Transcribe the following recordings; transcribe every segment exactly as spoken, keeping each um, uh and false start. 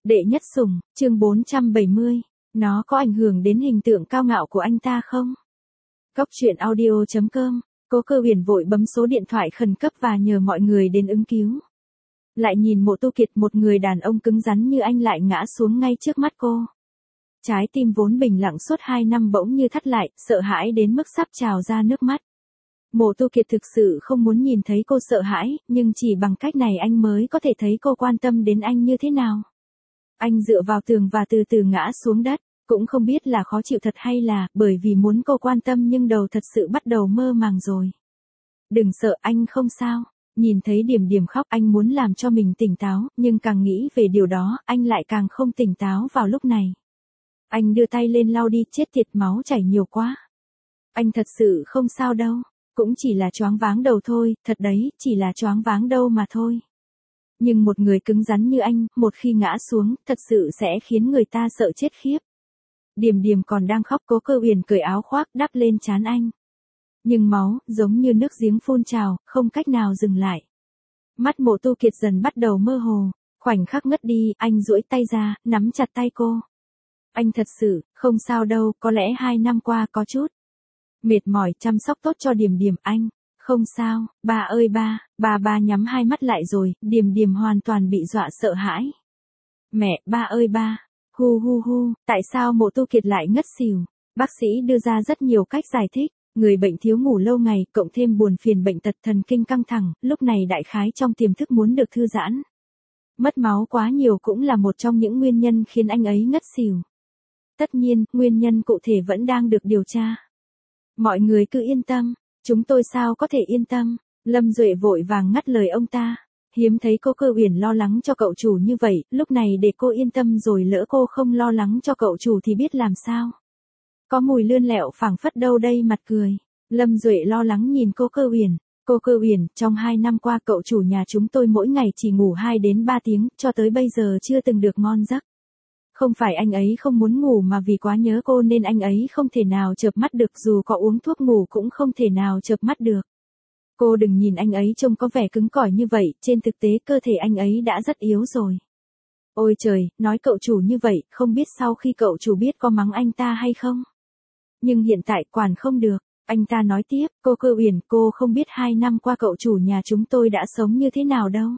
Đệ nhất sủng, chương bốn trăm bảy mươi. Nó có ảnh hưởng đến hình tượng cao ngạo của anh ta không? Góc truyện audio chấm com. Cố Cơ Huyền vội bấm số điện thoại khẩn cấp và nhờ mọi người đến ứng cứu. Lại nhìn Mộ Tu Kiệt, một người đàn ông cứng rắn như anh lại ngã xuống ngay trước mắt cô. Trái tim vốn bình lặng suốt hai năm bỗng như thắt lại, sợ hãi đến mức sắp trào ra nước mắt. Mộ Tu Kiệt thực sự không muốn nhìn thấy cô sợ hãi, nhưng chỉ bằng cách này anh mới có thể thấy cô quan tâm đến anh như thế nào. Anh dựa vào tường và từ từ ngã xuống đất, cũng không biết là khó chịu thật hay là bởi vì muốn cô quan tâm nhưng đầu thật sự bắt đầu mơ màng rồi. Đừng sợ, anh không sao. Nhìn thấy Điểm Điểm khóc, anh muốn làm cho mình tỉnh táo, nhưng càng nghĩ về điều đó, anh lại càng không tỉnh táo vào lúc này. Anh đưa tay lên lau đi, chết tiệt, máu chảy nhiều quá. Anh thật sự không sao đâu, cũng chỉ là choáng váng đầu thôi, thật đấy, chỉ là choáng váng đâu mà thôi. Nhưng một người cứng rắn như anh, một khi ngã xuống, thật sự sẽ khiến người ta sợ chết khiếp. Điểm Điểm còn đang khóc, Cố Cơ Huyền cởi áo khoác đắp lên trán anh. Nhưng máu, giống như nước giếng phun trào, không cách nào dừng lại. Mắt Mộ Tu Kiệt dần bắt đầu mơ hồ, khoảnh khắc ngất đi, anh duỗi tay ra, nắm chặt tay cô. Anh thật sự, không sao đâu, có lẽ hai năm qua có chút mệt mỏi chăm sóc tốt cho Điểm Điểm, anh. Không sao, ba ơi ba, ba ba nhắm hai mắt lại rồi, Điểm Điểm hoàn toàn bị dọa sợ hãi. Mẹ, ba ơi ba, hu hu hu, tại sao Mộ Tu Kiệt lại ngất xỉu? Bác sĩ đưa ra rất nhiều cách giải thích, người bệnh thiếu ngủ lâu ngày, cộng thêm buồn phiền bệnh tật thần kinh căng thẳng, lúc này đại khái trong tiềm thức muốn được thư giãn. Mất máu quá nhiều cũng là một trong những nguyên nhân khiến anh ấy ngất xỉu. Tất nhiên, nguyên nhân cụ thể vẫn đang được điều tra. Mọi người cứ yên tâm. Chúng tôi sao có thể yên tâm? Lâm Duệ vội vàng ngắt lời ông ta. Hiếm thấy Cố Cơ Huyền lo lắng cho cậu chủ như vậy, lúc này để cô yên tâm rồi lỡ cô không lo lắng cho cậu chủ thì biết làm sao? Có mùi lươn lẹo phảng phất đâu đây mặt cười. Lâm Duệ lo lắng nhìn Cố Cơ Huyền. Cố Cơ Huyền, trong hai năm qua cậu chủ nhà chúng tôi mỗi ngày chỉ ngủ hai đến ba tiếng, cho tới bây giờ chưa từng được ngon giấc. Không phải anh ấy không muốn ngủ mà vì quá nhớ cô nên anh ấy không thể nào chợp mắt được, dù có uống thuốc ngủ cũng không thể nào chợp mắt được. Cô đừng nhìn anh ấy trông có vẻ cứng cỏi như vậy, trên thực tế cơ thể anh ấy đã rất yếu rồi. Ôi trời, nói cậu chủ như vậy, không biết sau khi cậu chủ biết có mắng anh ta hay không? Nhưng hiện tại quản không được, anh ta nói tiếp, Cố Cơ Huyền, cô không biết hai năm qua cậu chủ nhà chúng tôi đã sống như thế nào đâu.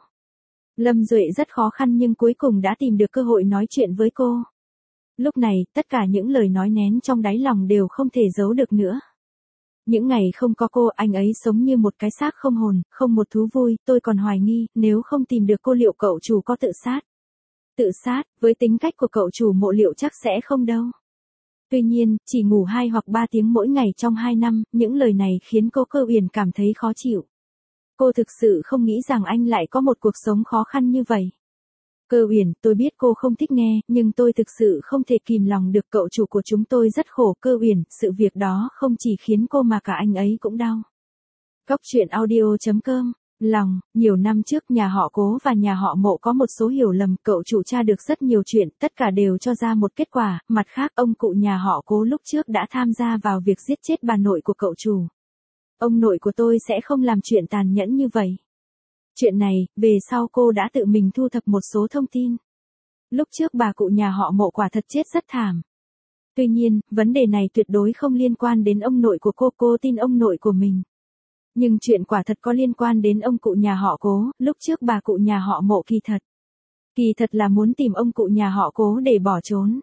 Lâm Duệ rất khó khăn nhưng cuối cùng đã tìm được cơ hội nói chuyện với cô. Lúc này, tất cả những lời nói nén trong đáy lòng đều không thể giấu được nữa. Những ngày không có cô, anh ấy sống như một cái xác không hồn, không một thú vui, tôi còn hoài nghi, nếu không tìm được cô liệu cậu chủ có tự sát. Tự sát, với tính cách của cậu chủ Mộ liệu chắc sẽ không đâu. Tuy nhiên, chỉ ngủ hai hoặc ba tiếng mỗi ngày trong hai năm, những lời này khiến Cố Cơ Huyền cảm thấy khó chịu. Cô thực sự không nghĩ rằng anh lại có một cuộc sống khó khăn như vậy. Cơ Huyền, tôi biết cô không thích nghe, nhưng tôi thực sự không thể kìm lòng được, cậu chủ của chúng tôi rất khổ. Cơ Huyền, sự việc đó không chỉ khiến cô mà cả anh ấy cũng đau. Góc truyện audio chấm com. Lòng, nhiều năm trước nhà họ Cố và nhà họ Mộ có một số hiểu lầm, cậu chủ tra được rất nhiều chuyện, tất cả đều cho ra một kết quả, mặt khác ông cụ nhà họ Cố lúc trước đã tham gia vào việc giết chết bà nội của cậu chủ. Ông nội của tôi sẽ không làm chuyện tàn nhẫn như vậy. Chuyện này, về sau cô đã tự mình thu thập một số thông tin. Lúc trước bà cụ nhà họ Mộ quả thật chết rất thảm. Tuy nhiên, vấn đề này tuyệt đối không liên quan đến ông nội của cô, cô tin ông nội của mình. Nhưng chuyện quả thật có liên quan đến ông cụ nhà họ Cố, lúc trước bà cụ nhà họ Mộ kỳ thật. Kỳ thật là muốn tìm ông cụ nhà họ Cố để bỏ trốn.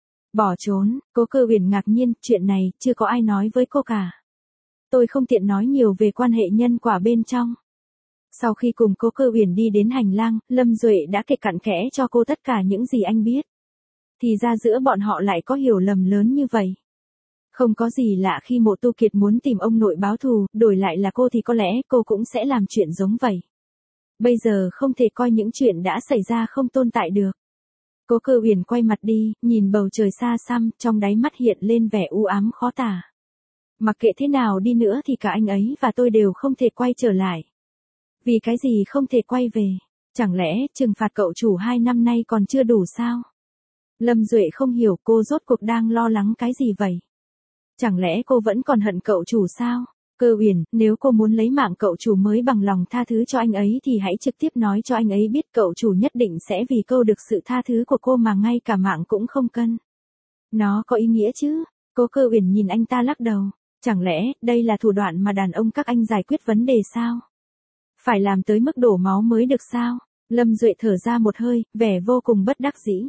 Bỏ trốn, Cố Cơ Huyền ngạc nhiên, chuyện này, chưa có ai nói với cô cả. Tôi không tiện nói nhiều về quan hệ nhân quả bên trong. Sau khi cùng Cố Cơ Huyền đi đến hành lang, Lâm Duệ đã kể cặn kẽ cho cô tất cả những gì anh biết. Thì ra giữa bọn họ lại có hiểu lầm lớn như vậy. Không có gì lạ khi Mộ Tu Kiệt muốn tìm ông nội báo thù, đổi lại là cô thì có lẽ cô cũng sẽ làm chuyện giống vậy. Bây giờ không thể coi những chuyện đã xảy ra không tồn tại được. Cố Cơ Huyền quay mặt đi, nhìn bầu trời xa xăm, trong đáy mắt hiện lên vẻ u ám khó tả. Mặc kệ thế nào đi nữa thì cả anh ấy và tôi đều không thể quay trở lại. Vì cái gì không thể quay về? Chẳng lẽ trừng phạt cậu chủ hai năm nay còn chưa đủ sao? Lâm Duệ không hiểu cô rốt cuộc đang lo lắng cái gì vậy? Chẳng lẽ cô vẫn còn hận cậu chủ sao? Cơ Uyển, nếu cô muốn lấy mạng cậu chủ mới bằng lòng tha thứ cho anh ấy thì hãy trực tiếp nói cho anh ấy biết cậu chủ nhất định sẽ vì câu được sự tha thứ của cô mà ngay cả mạng cũng không cân. Nó có ý nghĩa chứ? Cố Cơ Uyển nhìn anh ta lắc đầu. Chẳng lẽ, đây là thủ đoạn mà đàn ông các anh giải quyết vấn đề sao? Phải làm tới mức đổ máu mới được sao? Lâm Duệ thở ra một hơi, vẻ vô cùng bất đắc dĩ.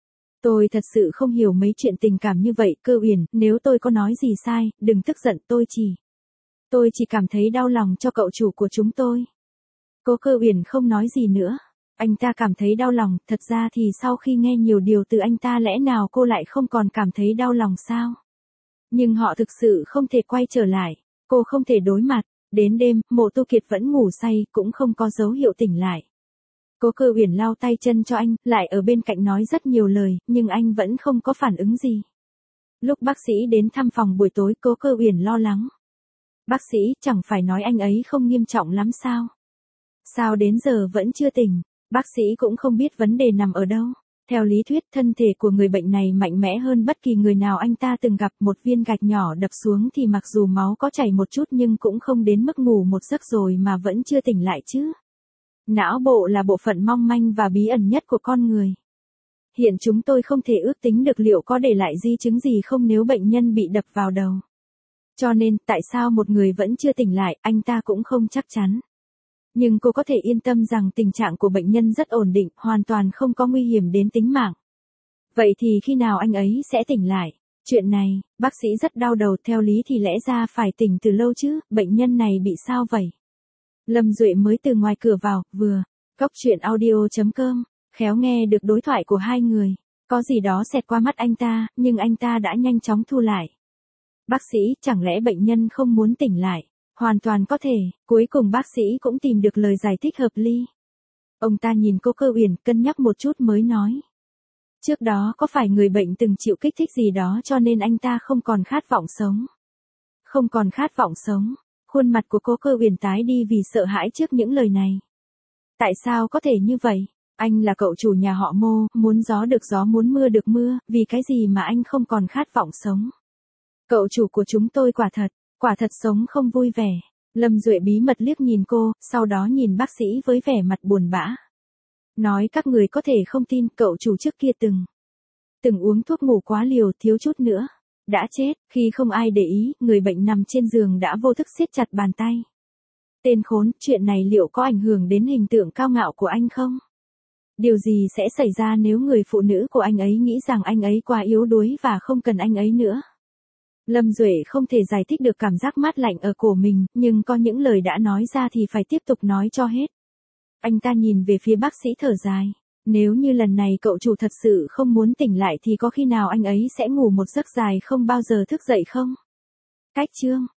Tôi thật sự không hiểu mấy chuyện tình cảm như vậy, Cơ Uyển, nếu tôi có nói gì sai, đừng tức giận, tôi chỉ... Tôi chỉ cảm thấy đau lòng cho cậu chủ của chúng tôi. Cố Cơ Uyển không nói gì nữa. Anh ta cảm thấy đau lòng, thật ra thì sau khi nghe nhiều điều từ anh ta lẽ nào cô lại không còn cảm thấy đau lòng sao? Nhưng họ thực sự không thể quay trở lại, cô không thể đối mặt. Đến đêm, Mộ Tu Kiệt vẫn ngủ say, cũng không có dấu hiệu tỉnh lại. Cố Cơ Uyển lau tay chân cho anh, lại ở bên cạnh nói rất nhiều lời, nhưng anh vẫn không có phản ứng gì. Lúc bác sĩ đến thăm phòng buổi tối, Cố Cơ Uyển lo lắng. Bác sĩ, chẳng phải nói anh ấy không nghiêm trọng lắm sao? Sao đến giờ vẫn chưa tỉnh? Bác sĩ cũng không biết vấn đề nằm ở đâu. Theo lý thuyết, thân thể của người bệnh này mạnh mẽ hơn bất kỳ người nào anh ta từng gặp. Một viên gạch nhỏ đập xuống thì mặc dù máu có chảy một chút nhưng cũng không đến mức ngủ một giấc rồi mà vẫn chưa tỉnh lại chứ. Não bộ là bộ phận mong manh và bí ẩn nhất của con người. Hiện chúng tôi không thể ước tính được liệu có để lại di chứng gì không nếu bệnh nhân bị đập vào đầu. Cho nên, tại sao một người vẫn chưa tỉnh lại, anh ta cũng không chắc chắn. Nhưng cô có thể yên tâm rằng tình trạng của bệnh nhân rất ổn định, hoàn toàn không có nguy hiểm đến tính mạng. Vậy thì khi nào anh ấy sẽ tỉnh lại? Chuyện này, bác sĩ rất đau đầu, theo lý thì lẽ ra phải tỉnh từ lâu chứ, bệnh nhân này bị sao vậy? Lâm Duệ mới từ ngoài cửa vào, vừa, Cóc truyện audio chấm com, khéo nghe được đối thoại của hai người. Có gì đó xẹt qua mắt anh ta, nhưng anh ta đã nhanh chóng thu lại. Bác sĩ, chẳng lẽ bệnh nhân không muốn tỉnh lại? Hoàn toàn có thể, cuối cùng bác sĩ cũng tìm được lời giải thích hợp lý. Ông ta nhìn cô Cơ Uyển, cân nhắc một chút mới nói. Trước đó có phải người bệnh từng chịu kích thích gì đó cho nên anh ta không còn khát vọng sống? Không còn khát vọng sống. Khuôn mặt của cô Cơ Uyển tái đi vì sợ hãi trước những lời này. Tại sao có thể như vậy? Anh là cậu chủ nhà họ Mộ, muốn gió được gió muốn mưa được mưa, vì cái gì mà anh không còn khát vọng sống? Cậu chủ của chúng tôi quả thật, quả thật sống không vui vẻ. Lâm Duệ bí mật liếc nhìn cô, sau đó nhìn bác sĩ với vẻ mặt buồn bã. Nói các người có thể không tin, cậu chủ trước kia từng, từng uống thuốc ngủ quá liều, thiếu chút nữa đã chết, khi không ai để ý, người bệnh nằm trên giường đã vô thức siết chặt bàn tay. Tên khốn, chuyện này liệu có ảnh hưởng đến hình tượng cao ngạo của anh không? Điều gì sẽ xảy ra nếu người phụ nữ của anh ấy nghĩ rằng anh ấy quá yếu đuối và không cần anh ấy nữa? Lâm Duệ không thể giải thích được cảm giác mát lạnh ở cổ mình, nhưng có những lời đã nói ra thì phải tiếp tục nói cho hết. Anh ta nhìn về phía bác sĩ thở dài. Nếu như lần này cậu chủ thật sự không muốn tỉnh lại thì có khi nào anh ấy sẽ ngủ một giấc dài không bao giờ thức dậy không? Cách chương